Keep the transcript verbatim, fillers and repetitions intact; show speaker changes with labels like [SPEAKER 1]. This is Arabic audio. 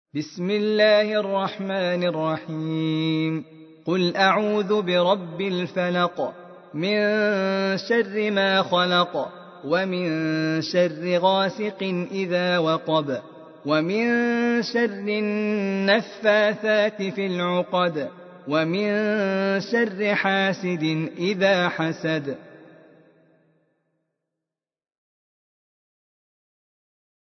[SPEAKER 1] بسم الله الرحمن الرحيم قل أعوذ برب الفلق من شر ما خلق ومن شر غاسق إذا وقب ومن شر النفاثات في العقد ومن شر حاسد إذا حسد